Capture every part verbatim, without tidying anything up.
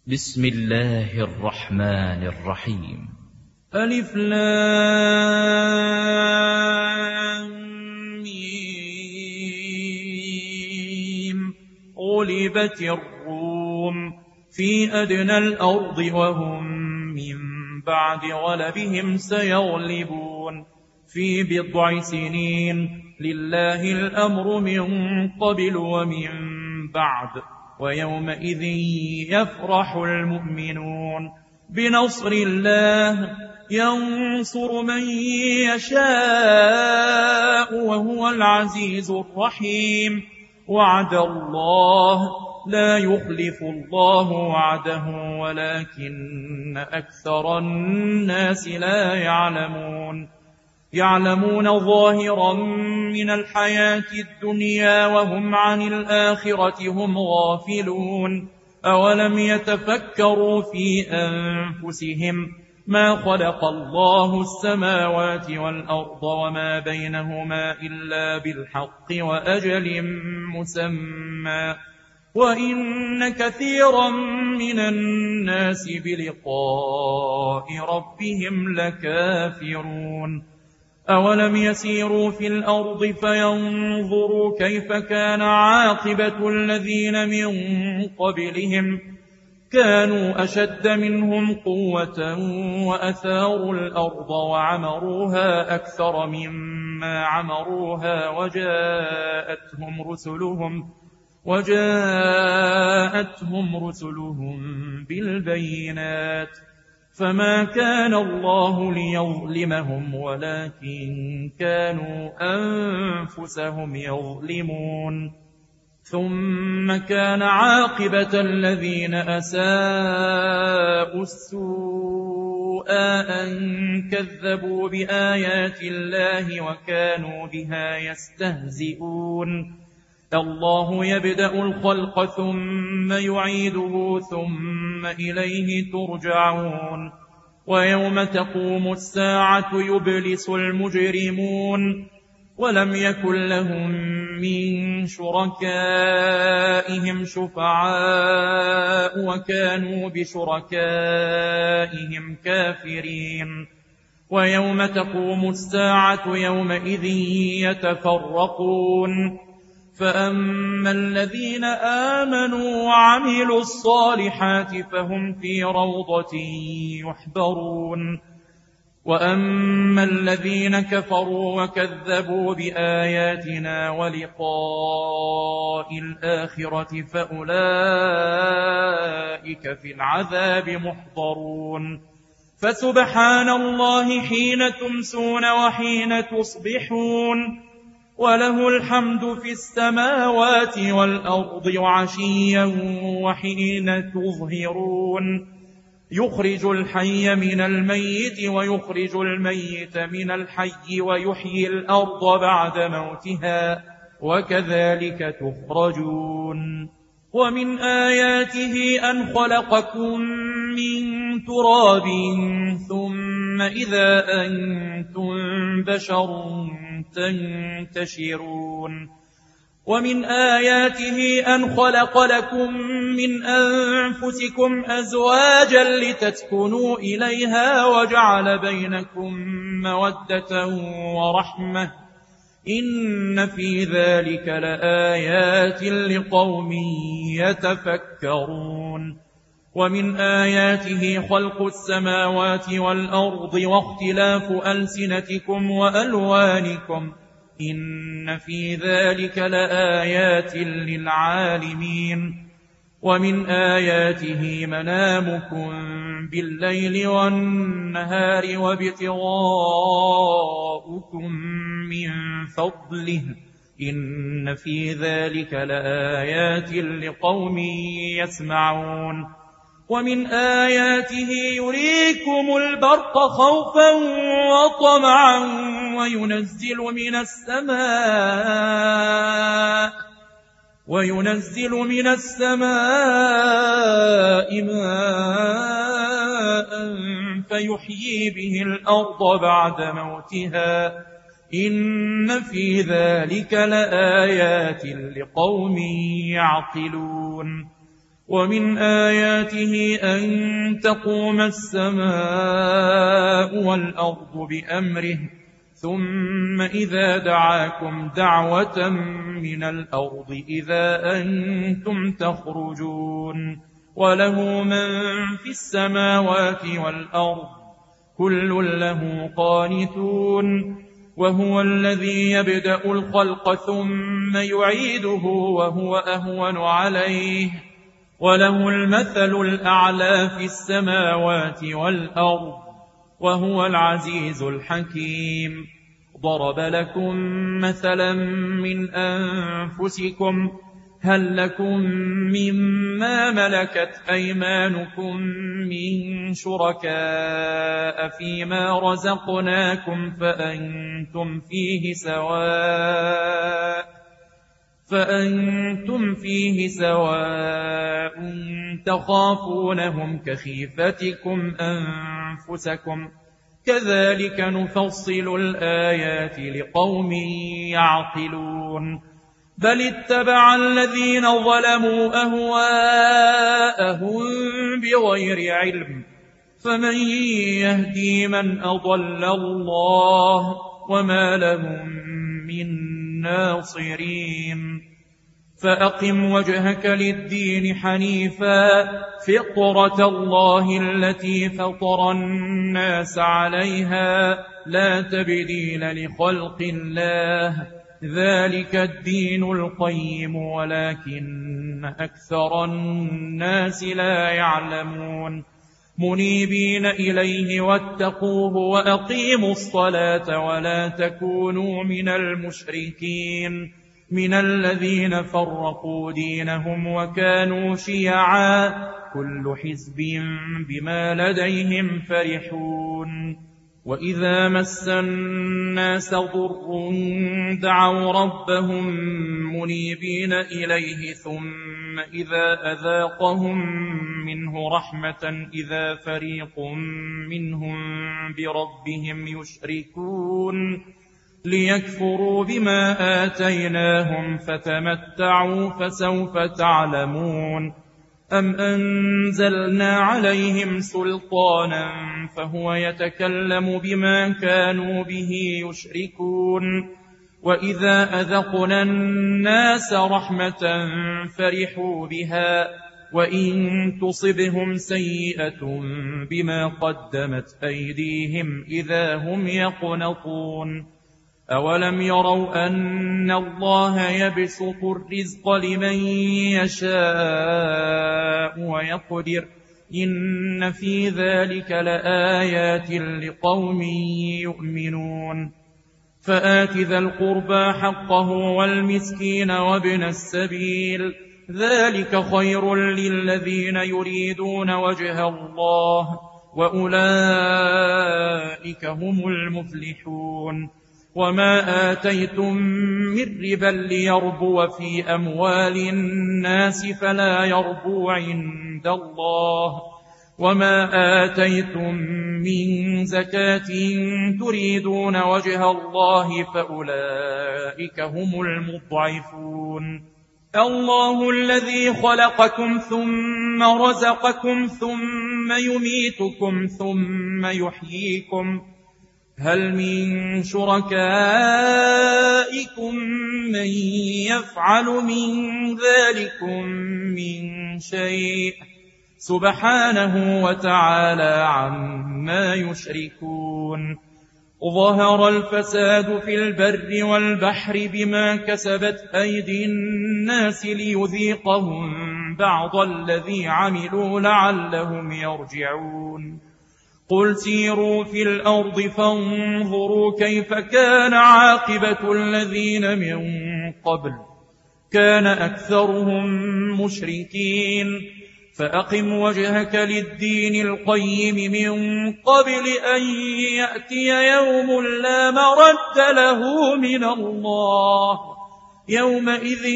بسم الله الرحمن الرحيم. ألف لام ميم. غلبت الروم في أدنى الأرض وهم من بعد غلبهم سيغلبون في بضع سنين. لله الأمر من قبل ومن بعد ويومئذ يفرح المؤمنون بنصر الله ينصر من يشاء وهو العزيز الرحيم. وعد الله لا يخلف الله وعده ولكن أكثر الناس لا يعلمون. يعلمون ظاهرا من الحياة الدنيا وهم عن الآخرة هم غافلون. أولم يتفكروا في أنفسهم ما خلق الله السماوات والأرض وما بينهما إلا بالحق وأجل مسمى وإن كثيرا من الناس بلقاء ربهم لكافرون. أولم يسيروا في الأرض فينظروا كيف كان عاقبة الذين من قبلهم كانوا أشد منهم قوة وأثاروا الأرض وعمروها أكثر مما عمروها وجاءتهم رسلهم وجاءتهم رسلهم بالبينات فما كان الله ليظلمهم ولكن كانوا أنفسهم يظلمون. ثم كان عاقبة الذين أساءوا السوء أن كذبوا بآيات الله وكانوا بها يستهزئون. الله يبدأ الخلق ثم يعيده ثم إليه ترجعون. ويوم تقوم الساعة يبلس المجرمون ولم يكن لهم من شركائهم شفعاء وكانوا بشركائهم كافرين. ويوم تقوم الساعة يومئذ يتفرقون فأما الذين آمنوا وعملوا الصالحات فهم في روضة يحبرون وأما الذين كفروا وكذبوا بآياتنا ولقاء الآخرة فأولئك في العذاب محضرون. فسبحان الله حين تمسون وحين تصبحون وله الحمد في السماوات والأرض وعشيا وحين تظهرون. يخرج الحي من الميت ويخرج الميت من الحي ويحيي الأرض بعد موتها وكذلك تخرجون. ومن آياته أن خلقكم من تراب ثم إذا أنتم بشر تنتشرون. ومن آياته أن خلق لكم من أنفسكم أزواجا لتسكنوا إليها وجعل بينكم مودة ورحمة إن في ذلك لآيات لقوم يتفكرون. ومن آياته خلق السماوات والأرض واختلاف ألسنتكم وألوانكم إن في ذلك لآيات للعالمين. ومن آياته منامكم بالليل والنهار وابتغاؤكم من فضله إن في ذلك لآيات لقوم يسمعون. ومن آياته يريكم البرق خوفا وطمعا وينزل من السماء وينزل من السماء ماء فيحيي به الأرض بعد موتها إن في ذلك لآيات لقوم يعقلون. ومن آياته أن تقوم السماء والأرض بأمره ثم إذا دعاكم دعوة من الأرض إذا أنتم تخرجون وله من في السماوات والأرض كل له قانتون وهو الذي يبدأ الخلق ثم يعيده وهو أهون عليه وله المثل الأعلى في السماوات والأرض وهو العزيز الحكيم. ضرب لكم مثلا من أنفسكم هل لكم مما ملكت أيمانكم من شركاء فيما رزقناكم فأنتم فيه سواء فأنتم فيه سواء تخافونهم كخيفتكم أنفسكم كذلك نفصل الآيات لقوم يعقلون. بل اتبع الذين ظلموا أهواءهم بغير علم فمن يهدي من أضل الله وما لهم من ناصرين. فأقم وجهك للدين حنيفا فطرة الله التي فطر الناس عليها لا تبديل لخلق الله ذلك الدين القيم ولكن أكثر الناس لا يعلمون. منيبين إليه واتقوه وأقيموا الصلاة ولا تكونوا من المشركين من الذين فرقوا دينهم وكانوا شيعا كل حزب بما لديهم فرحون. وإذا مس الناس ضر دعوا ربهم منيبين إليه ثم إذا أذاقهم منه رحمة إذا فريق منهم بربهم يشركون ليكفروا بما آتيناهم فتمتعوا فسوف تعلمون. أم أنزلنا عليهم سلطانا فهو يتكلم بما كانوا به يشركون. وإذا أذقنا الناس رحمة فرحوا بها وإن تصبهم سيئة بما قدمت أيديهم إذا هم يقنطون. أولم يروا أن الله يبسط الرزق لمن يشاء ويقدر إن في ذلك لآيات لقوم يؤمنون. فآت ذا القربى حقه والمسكين وابن السبيل ذلك خير للذين يريدون وجه الله وأولئك هم المفلحون. وما آتيتم من ربا ليربو في أموال الناس فلا يربو عند الله وما آتيتم من زكاة تريدون وجه الله فأولئك هم المضعفون. الله الذي خلقكم ثم رزقكم ثم يميتكم ثم يحييكم هل من شركائكم من يفعل من ذلكم من شيء سبحانه وتعالى عما يشركون. ظهر الفساد في البر والبحر بما كسبت أيدي الناس ليذيقهم بعض الذي عملوا لعلهم يرجعون. قل سيروا في الأرض فانظروا كيف كان عاقبة الذين من قبل كان أكثرهم مشركين. فأقم وجهك للدين القيم من قبل أن يأتي يوم لا مرد له من الله يومئذ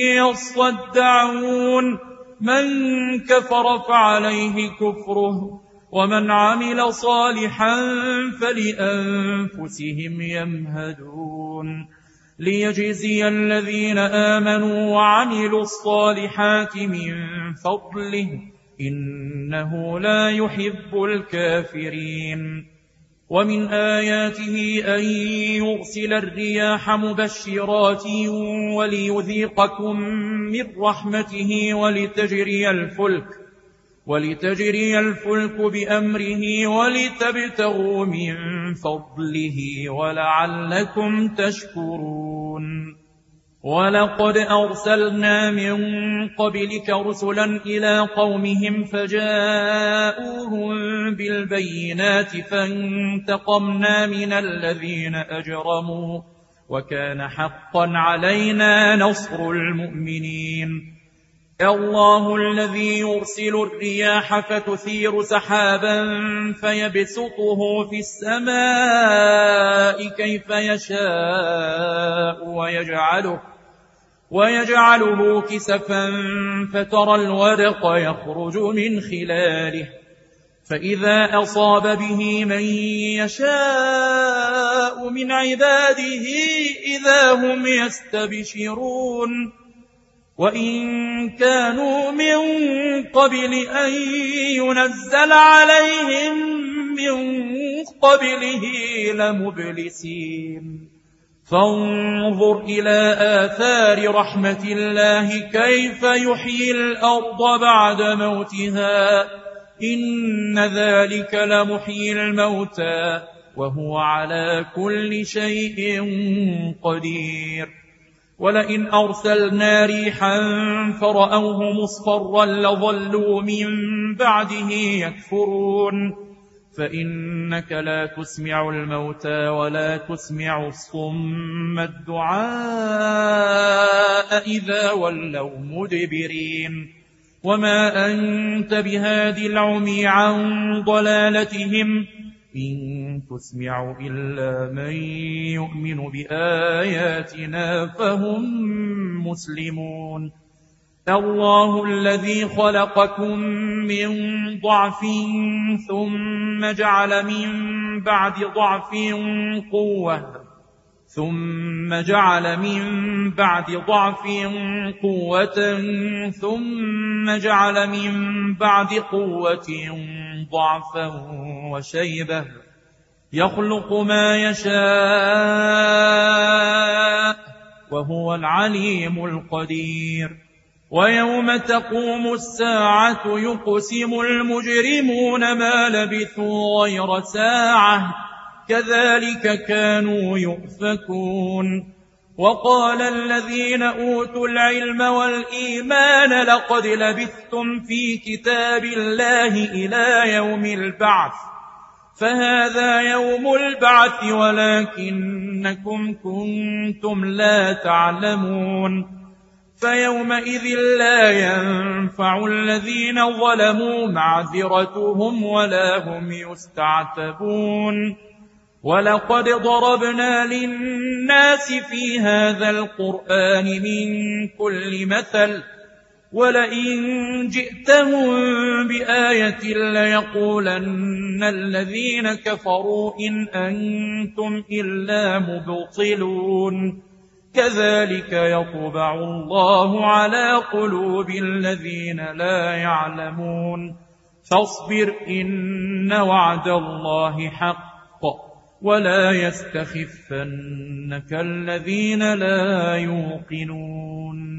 يصدعون. من كفر فعليه كفره ومن عمل صالحا فلأنفسهم يمهدون. ليجزي الذين آمنوا وعملوا الصالحات من فضله إنه لا يحب الكافرين. ومن آياته أن يرسل الرياح مبشرات وليذيقكم من رحمته ولتجري الفلك ولتجري الفلك بأمره ولتبتغوا من فضله ولعلكم تشكرون. ولقد أرسلنا من قبلك رسلا إلى قومهم فجاءوهم بالبينات فانتقمنا من الذين أجرموا وكان حقا علينا نصر المؤمنين. الله الذي يرسل الرياح فتثير سحابا فيبسطه في السماء كيف يشاء ويجعله, ويجعله كسفا فترى الودق يخرج من خلاله فإذا أصاب به من يشاء من عباده إذا هم يستبشرون. وإن كانوا من قبل أن ينزل عليهم من قبله لمبلسين. فانظر إلى آثار رحمة الله كيف يحيي الأرض بعد موتها إن ذلك لمحيي الموتى وهو على كل شيء قدير. ولئن أرسلنا ريحا فرأوه مصفرا لظلوا من بعده يكفرون. فإنك لا تسمع الموتى ولا تسمع الصم الدعاء إذا ولوا مدبرين. وما أنت بهادي العمي عن ضلالتهم إن تسمع إلا من يؤمن بآياتنا فهم مسلمون. الله الذي خلقكم من ضعف ثم جعل من بعد ضعف قوة ثم جعل من بعد ضعف قوة ثم جعل من بعد قوة ضعفا وشيبة يخلق ما يشاء وهو العليم القدير. ويوم تقوم الساعة يقسم المجرمون ما لبثوا غير ساعة كذلك كانوا يؤفكون. وقال الذين أوتوا العلم والإيمان لقد لبثتم في كتاب الله إلى يوم البعث فهذا يوم البعث ولكنكم كنتم لا تعلمون. فيومئذ لا ينفع الذين ظلموا معذرتهم ولا هم يستعتبون. ولقد ضربنا للناس في هذا القرآن من كل مثل ولئن جئتهم بآية ليقولن الذين كفروا إن أنتم إلا مبطلون. كذلك يطبع الله على قلوب الذين لا يعلمون. فاصبر إن وعد الله حق ولا يستخفنك الذين لا يوقنون.